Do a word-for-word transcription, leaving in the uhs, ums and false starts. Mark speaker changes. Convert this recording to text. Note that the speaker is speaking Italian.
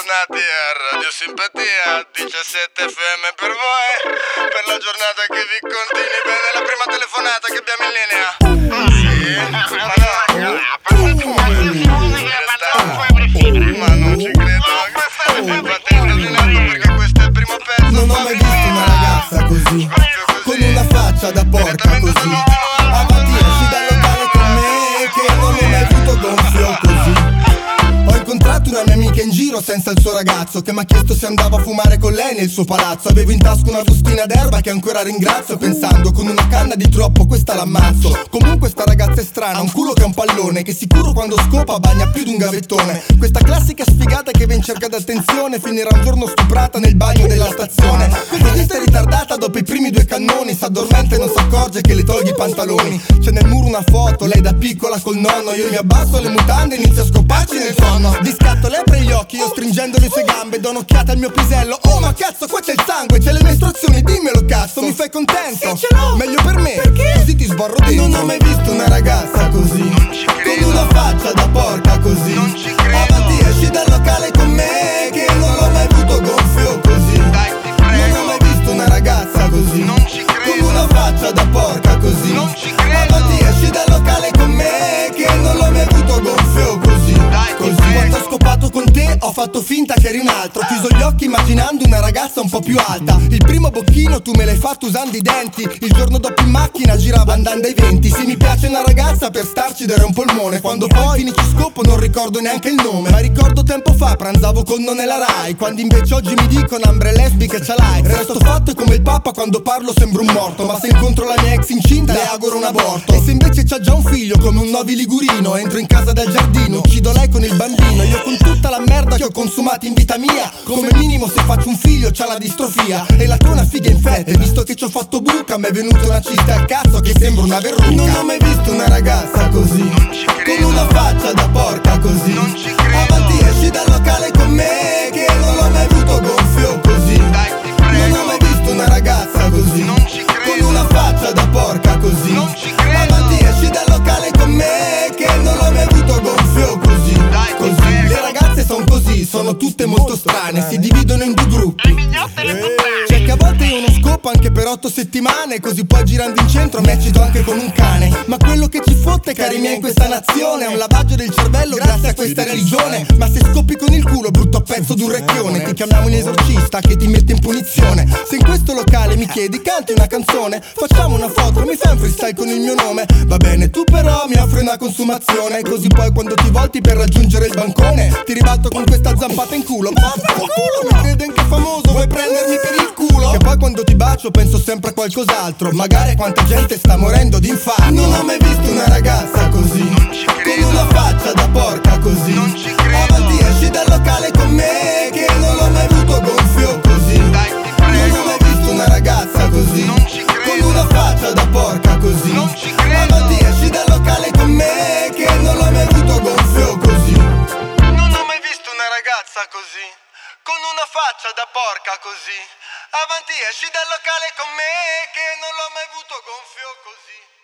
Speaker 1: bentornati a Radio Simpatia diciassette F M per voi, per la giornata che vi continui bene. La prima telefonata che abbiamo in linea. Sì, ma no, ma non ci credo. Infatti è indovinato perché questo è il primo pezzo.
Speaker 2: Non ho mai visto una ragazza così, con una faccia da porca così. Avanti, esci dal locale con me, che non ho mai avuto gonfio così. Ho incontrato una mia amica in giro senza il suo ragazzo, che mi ha chiesto se andavo a fumare con lei nel suo palazzo. Avevo in tasca una bustina d'erba che ancora ringrazio, pensando con una canna di troppo questa l'ammazzo. Comunque sta ragazza è strana, un culo che è un pallone, che sicuro quando scopa bagna più di un gavettone. Questa classica sfigata che va in cerca d'attenzione, finirà un giorno stuprata nel bagno della stazione. Questa è ritardata dopo i primi due cannoni, s'addormenta e non si accorge che le togli i pantaloni. C'è nel muro una foto, lei da piccola col nonno. Io mi abbasso le mutande e inizio a scoparci nel sonno. Di scatto le apre gli occhi, io stringendo le sue gambe, do un'occhiata al mio pisello. Oh ma cazzo, qua c'è il sangue, c'è le mestruazioni, dimmelo cazzo. Mi fai contento? Sì, ce l'ho. Meglio per me, perché? Così ti sborro dentro. Non ho mai visto una ragazza così,
Speaker 1: Non ci credo.
Speaker 2: con una faccia da porca così.
Speaker 1: Non ci credo.
Speaker 2: Avanti, esci dal locale con me, che non l'ho mai avuto gonfio così.
Speaker 1: Dai, ti prego.
Speaker 2: Non ho mai visto una ragazza così,
Speaker 1: Non ci credo.
Speaker 2: con una faccia da porca così.
Speaker 1: Non ci credo.
Speaker 2: Avanti, esci dal locale con me, che non l'ho mai avuto gonfio così.
Speaker 1: Dai, ti
Speaker 2: Così
Speaker 1: prego.
Speaker 2: quando ho scopato con te ho fatto finta che eri un altro. Ho chiuso gli occhi immaginando una ragazza un po' più alta. Il primo bocchino tu me l'hai fatto usando i denti. Il giorno dopo in macchina giravo andando ai venti. Se mi piace una ragazza per starci dare un polmone, quando poi finisci scopo non ricordo neanche il nome. Ma ricordo tempo fa pranzavo con non nella Rai, quando invece oggi mi dicono ambre lesbiche ce l'hai. Resto fatto è come il papa, quando parlo sembro un morto. Ma se incontro la mia ex incinta le auguro un aborto. E se invece c'ha già un figlio come un Novi Ligurino, entro in casa dal giardino, uccido lei con il bambino. Io con tutta la merda che ho consumato in vita mia, come minimo se faccio un figlio c'ha la distrofia. E la tua è una figa infetta, e visto che ci ho fatto buca mi è venuta una cista al cazzo che sembra una verruca. Non ho mai visto una ragazza così,
Speaker 1: Non ci
Speaker 2: con
Speaker 1: credo.
Speaker 2: una faccia da porca così.
Speaker 1: Non ci credo.
Speaker 2: Avanti, esci dal locale con me, che non l'ho mai avuto gonfio così.
Speaker 1: Dai, ti prego.
Speaker 2: Non ho mai visto una ragazza così,
Speaker 1: Non ci credo.
Speaker 2: con una faccia da porca così.
Speaker 1: Non ci credo.
Speaker 2: Avanti, esci dal locale con me, che non l'ho mai avuto gonfio così.
Speaker 1: Dai, ti
Speaker 2: Così.
Speaker 1: prego.
Speaker 2: Le ragazze son così, sono tutte molto strane, si dividono in due gruppi. C'è che a volte io non scopo anche per otto settimane, così poi girando in centro mi eccito anche con un cane. Ma quello che ci fotte, cari miei, in questa nazione è un lavaggio del cervello grazie a questa religione. Ma se scopi con il culo, brutto pezzo d'un recchione, ti chiamiamo un esorcista che ti mette in punizione. Se in questo locale mi chiedi canti una canzone, facciamo una foto, mi fai un freestyle con il mio nome. Va bene, tu però mi offri una consumazione, così poi quando ti volti per raggiungere il bancone ti ribalto con questa zampata in culo. Vaffanculo, mi credi anche famoso, vuoi prendermi per il culo? Che poi quando ti bacio penso sempre a qualcos'altro, magari a quanta gente sta morendo d'infarto. Non ho mai visto una ragazza così,
Speaker 1: Non ci
Speaker 2: con
Speaker 1: credo.
Speaker 2: una faccia da porca così.
Speaker 1: Non ci credo.
Speaker 2: Avanti, esci dal locale con me, che non l'ho mai avuto gonfio così.
Speaker 1: Dai, ti
Speaker 2: Non
Speaker 1: prego.
Speaker 2: ho mai visto una ragazza così,
Speaker 1: Non ci credo.
Speaker 2: con una faccia da porca così.
Speaker 1: Non ci credo.
Speaker 2: Avanti, esci dal locale con me, che non l'ho mai avuto gonfio così.
Speaker 1: Non ho mai visto una ragazza così, con una faccia da porca così. Avanti, esci dal locale con me, che non l'ho mai avuto gonfio così.